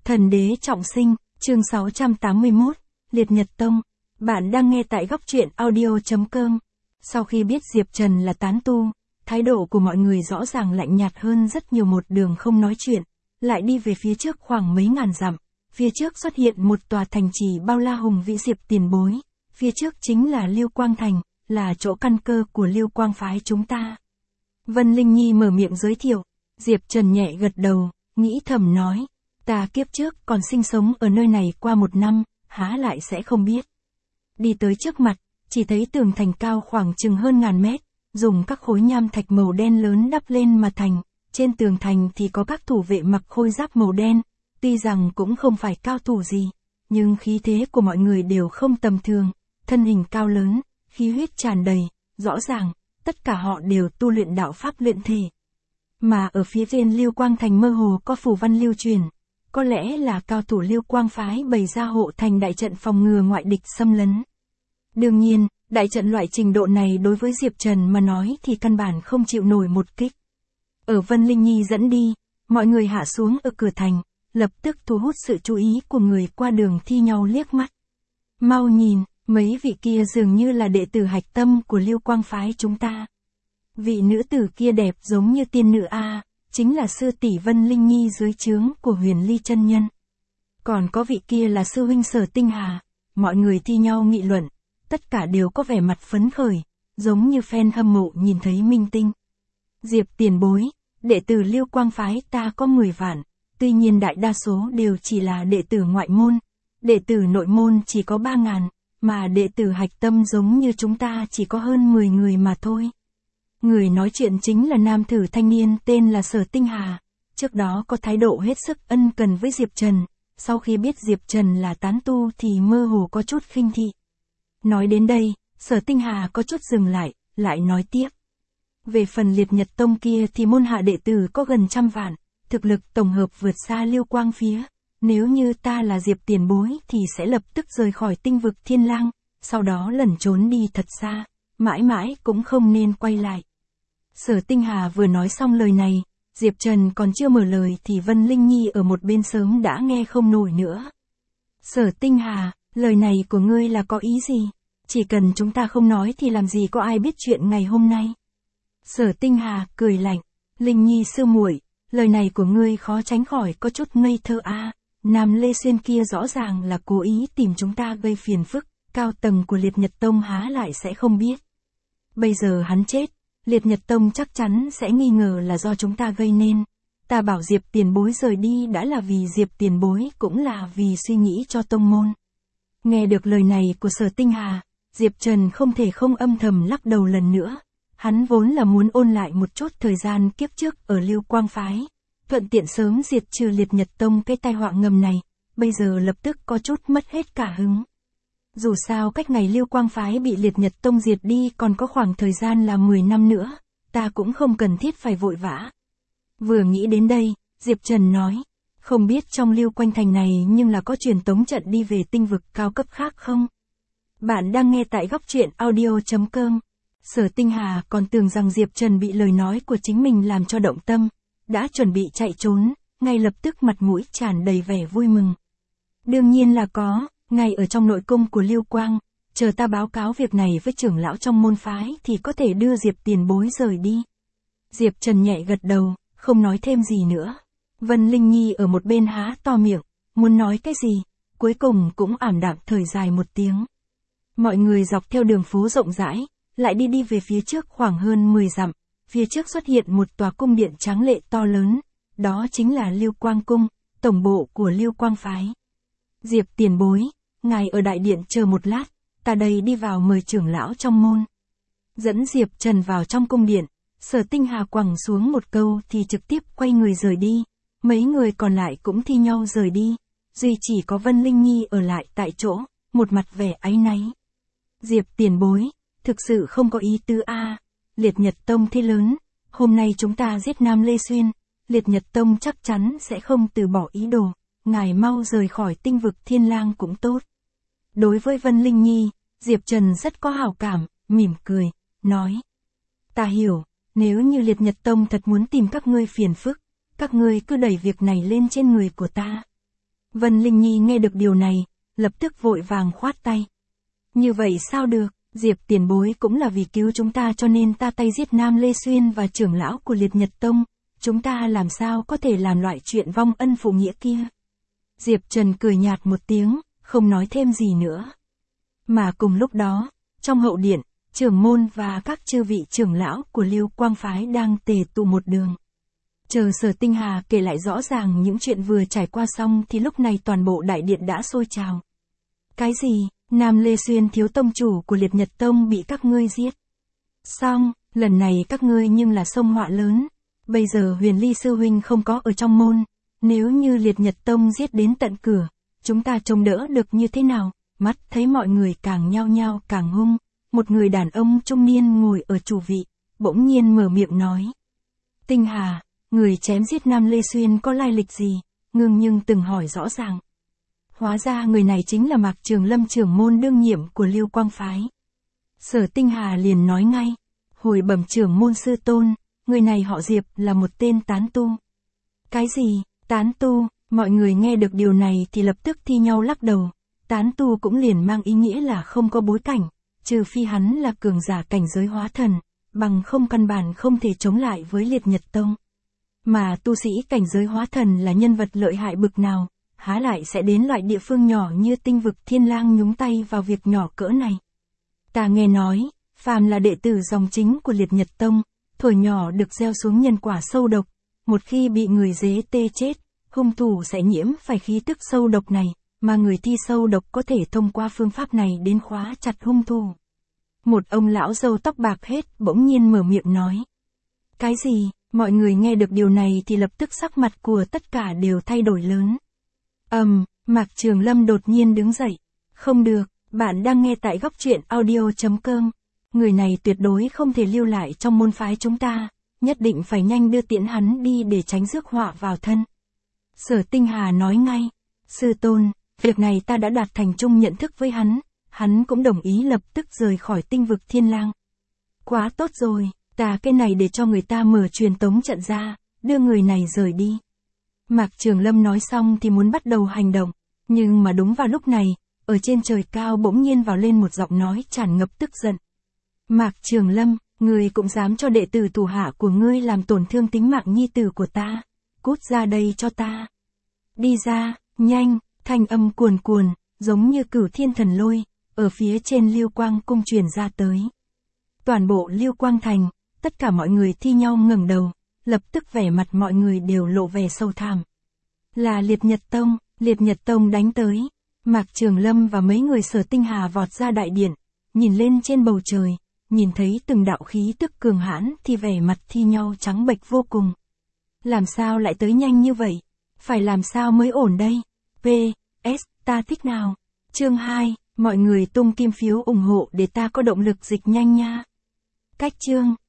Thần đế trọng sinh, chương 681, Liệt Nhật Tông. Bạn đang nghe tại góc truyện audio.com. Sau khi biết Diệp Trần là tán tu, thái độ của mọi người rõ ràng lạnh nhạt hơn rất nhiều, một đường không nói chuyện, lại đi về phía trước khoảng mấy ngàn dặm. Phía trước xuất hiện một tòa thành trì bao la hùng vĩ. Diệp tiền bối, phía trước chính là Liêu Quang Thành, là chỗ căn cơ của Liêu Quang phái chúng ta. Vân Linh Nhi mở miệng giới thiệu. Diệp Trần nhẹ gật đầu, nghĩ thầm nói, ta kiếp trước còn sinh sống ở nơi này qua 1 năm, há lại sẽ không biết. Đi tới trước mặt, chỉ thấy tường thành cao khoảng chừng hơn 1000 mét, dùng các khối nham thạch màu đen lớn đắp lên mà thành. Trên tường thành thì có các thủ vệ mặc khôi giáp màu đen, tuy rằng cũng không phải cao thủ gì, nhưng khí thế của mọi người đều không tầm thường, thân hình cao lớn, khí huyết tràn đầy, rõ ràng, tất cả họ đều tu luyện đạo pháp luyện thể. Mà ở phía trên Liêu Quang Thành mơ hồ có phù văn lưu truyền, có lẽ là cao thủ Liêu Quang phái bày ra hộ thành đại trận phòng ngừa ngoại địch xâm lấn. Đương nhiên, đại trận loại trình độ này đối với Diệp Trần mà nói thì căn bản không chịu nổi một kích. Ở Vân Linh Nhi dẫn đi, mọi người hạ xuống ở cửa thành, lập tức thu hút sự chú ý của người qua đường thi nhau liếc mắt. Mau nhìn, mấy vị kia dường như là đệ tử hạch tâm của Liêu Quang phái chúng ta. Vị nữ tử kia đẹp giống như tiên nữ a, chính là sư tỷ Vân Linh Nhi dưới trướng của Huyền Ly chân nhân. Còn có vị kia là sư huynh Sở Tinh Hà. Mọi người thi nhau nghị luận, tất cả đều có vẻ mặt phấn khởi, giống như fan hâm mộ nhìn thấy minh tinh. Diệp tiền bối, đệ tử Liêu Quang phái ta có 10 vạn, tuy nhiên đại đa số đều chỉ là đệ tử ngoại môn, đệ tử nội môn chỉ có 3000, mà đệ tử hạch tâm giống như chúng ta chỉ có hơn 10 người mà thôi. Người nói chuyện chính là nam tử thanh niên tên là Sở Tinh Hà, trước đó có thái độ hết sức ân cần với Diệp Trần, sau khi biết Diệp Trần là tán tu thì mơ hồ có chút khinh thị. Nói đến đây, Sở Tinh Hà có chút dừng lại nói tiếp. Về phần Liệt Nhật Tông kia thì môn hạ đệ tử có gần 100 vạn, thực lực tổng hợp vượt xa Liêu Quang phía. Nếu như ta là Diệp tiền bối thì sẽ lập tức rời khỏi tinh vực Thiên Lang, sau đó lẩn trốn đi thật xa, mãi mãi cũng không nên quay lại. Sở Tinh Hà vừa nói xong lời này, Diệp Trần còn chưa mở lời thì Vân Linh Nhi ở một bên sớm đã nghe không nổi nữa. Sở Tinh Hà, lời này của ngươi là có ý gì? Chỉ cần chúng ta không nói thì làm gì có ai biết chuyện ngày hôm nay. Sở Tinh Hà cười lạnh, Linh Nhi sư muội, lời này của ngươi khó tránh khỏi có chút ngây thơ a. Nam Lê Xuyên kia rõ ràng là cố ý tìm chúng ta gây phiền phức, cao tầng của Liệt Nhật Tông há lại sẽ không biết. Bây giờ hắn chết, Liệt Nhật Tông chắc chắn sẽ nghi ngờ là do chúng ta gây nên. Ta bảo Diệp tiền bối rời đi đã là vì Diệp tiền bối cũng là vì suy nghĩ cho tông môn. Nghe được lời này của Sở Tinh Hà, Diệp Trần không thể không âm thầm lắc đầu lần nữa. Hắn vốn là muốn ôn lại một chút thời gian kiếp trước ở Liêu Quang phái, thuận tiện sớm diệt trừ Liệt Nhật Tông cái tai họa ngầm này, bây giờ lập tức có chút mất hết cả hứng. Dù sao cách ngày Liêu Quang phái bị Liệt Nhật Tông diệt đi còn có khoảng thời gian là 10 năm nữa, ta cũng không cần thiết phải vội vã. Vừa nghĩ đến đây, Diệp Trần nói, không biết trong Liêu Quanh Thành này nhưng là có truyền tống trận đi về tinh vực cao cấp khác không? Bạn đang nghe tại góc truyện audio.com. Sở Tinh Hà còn tưởng rằng Diệp Trần bị lời nói của chính mình làm cho động tâm, đã chuẩn bị chạy trốn, ngay lập tức mặt mũi tràn đầy vẻ vui mừng. Đương nhiên là có, ngay ở trong nội cung của Liêu Quang, chờ ta báo cáo việc này với trưởng lão trong môn phái thì có thể đưa Diệp tiền bối rời đi. Diệp Trần nhẹ gật đầu, không nói thêm gì nữa. Vân Linh Nhi ở một bên há to miệng, muốn nói cái gì, cuối cùng cũng ảm đạm thở dài một tiếng. Mọi người dọc theo đường phố rộng rãi, lại đi về phía trước khoảng hơn 10 dặm, phía trước xuất hiện một tòa cung điện tráng lệ to lớn, đó chính là Liêu Quang Cung, tổng bộ của Liêu Quang phái. Diệp tiền bối, ngài ở đại điện chờ một lát, ta đây đi vào mời trưởng lão trong môn. Dẫn Diệp Trần vào trong cung điện, Sở Tinh Hà quẳng xuống một câu thì trực tiếp quay người rời đi, mấy người còn lại cũng thi nhau rời đi, duy chỉ có Vân Linh Nhi ở lại tại chỗ, một mặt vẻ áy náy. Diệp tiền bối, thực sự không có ý tứ a. Liệt Nhật Tông thế lớn, hôm nay chúng ta giết Nam Lê Xuyên, Liệt Nhật Tông chắc chắn sẽ không từ bỏ ý đồ, ngài mau rời khỏi tinh vực Thiên Lang cũng tốt. Đối với Vân Linh Nhi, Diệp Trần rất có hảo cảm, mỉm cười, nói. Ta hiểu, nếu như Liệt Nhật Tông thật muốn tìm các ngươi phiền phức, các ngươi cứ đẩy việc này lên trên người của ta. Vân Linh Nhi nghe được điều này, lập tức vội vàng khoát tay. Như vậy sao được, Diệp tiền bối cũng là vì cứu chúng ta cho nên ta tay giết Nam Lê Xuyên và trưởng lão của Liệt Nhật Tông, chúng ta làm sao có thể làm loại chuyện vong ân phụ nghĩa kia. Diệp Trần cười nhạt một tiếng, không nói thêm gì nữa. Mà cùng lúc đó, trong hậu điện, trưởng môn và các chư vị trưởng lão của Lưu Quang Phái đang tề tụ một đường. Chờ Sở Tinh Hà kể lại rõ ràng những chuyện vừa trải qua xong thì lúc này toàn bộ đại điện đã sôi trào. Cái gì, Nam Lê Xuyên thiếu tông chủ của Liệt Nhật Tông bị các ngươi giết. Xong, lần này các ngươi nhưng là sông họa lớn. Bây giờ Huyền Ly sư huynh không có ở trong môn. Nếu như Liệt Nhật Tông giết đến tận cửa, chúng ta trông đỡ được như thế nào? Mắt thấy mọi người càng nhao nhao càng hung. Một người đàn ông trung niên ngồi ở chủ vị, bỗng nhiên mở miệng nói. Tinh Hà, người chém giết Nam Lê Xuyên có lai lịch gì? Ngưng nhưng từng hỏi rõ ràng. Hóa ra người này chính là Mạc Trường Lâm trưởng môn đương nhiệm của Lưu Quang Phái. Sở Tinh Hà liền nói ngay. Hồi bẩm trưởng môn sư tôn, người này họ Diệp là một tên tán tu. Cái gì, tán tu? Mọi người nghe được điều này thì lập tức thi nhau lắc đầu. Tán tu cũng liền mang ý nghĩa là không có bối cảnh, trừ phi hắn là cường giả cảnh giới hóa thần, bằng không căn bản không thể chống lại với Liệt Nhật Tông. Mà tu sĩ cảnh giới hóa thần là nhân vật lợi hại bực nào, há lại sẽ đến loại địa phương nhỏ như Tinh Vực Thiên Lang nhúng tay vào việc nhỏ cỡ này. Ta nghe nói, phàm là đệ tử dòng chính của Liệt Nhật Tông, thuở nhỏ được gieo xuống nhân quả sâu độc, một khi bị người dế tê chết, hung thủ sẽ nhiễm phải khí tức sâu độc này, mà người thi sâu độc có thể thông qua phương pháp này đến khóa chặt hung thủ. Một ông lão râu tóc bạc hết bỗng nhiên mở miệng nói. Cái gì? Mọi người nghe được điều này thì lập tức sắc mặt của tất cả đều thay đổi lớn. Mạc Trường Lâm đột nhiên đứng dậy. Không được, bạn đang nghe tại góc truyện audio.com. Người này tuyệt đối không thể lưu lại trong môn phái chúng ta, nhất định phải nhanh đưa tiễn hắn đi để tránh rước họa vào thân. Sở Tinh Hà nói ngay. Sư tôn, việc này ta đã đạt thành chung nhận thức với hắn cũng đồng ý lập tức rời khỏi Tinh Vực Thiên Lang. Quá tốt rồi, ta cái này để cho người ta mở truyền tống trận ra, đưa người này rời đi. Mạc Trường Lâm nói xong thì muốn bắt đầu hành động, nhưng mà đúng vào lúc này, ở trên trời cao bỗng nhiên vào lên một giọng nói tràn ngập tức giận. Mạc Trường Lâm, ngươi cũng dám cho đệ tử thủ hạ của ngươi làm tổn thương tính mạng nhi tử của ta, cút ra đây cho ta. Đi ra, nhanh, thanh âm cuồn cuồn, giống như cửu thiên thần lôi, ở phía trên Lưu Quang cung truyền ra tới. Toàn bộ Lưu Quang thành, tất cả mọi người thi nhau ngẩng đầu, lập tức vẻ mặt mọi người đều lộ vẻ sâu thẳm. Là Liệt Nhật Tông đánh tới. Mạc Trường Lâm và mấy người Sở Tinh Hà vọt ra đại điện, nhìn lên trên bầu trời, nhìn thấy từng đạo khí tức cường hãn thì vẻ mặt thi nhau trắng bệch vô cùng. Làm sao lại tới nhanh như vậy? Phải làm sao mới ổn đây? PS, ta thích nào? Chương 2, mọi người tung kim phiếu ủng hộ để ta có động lực dịch nhanh nha. Cách chương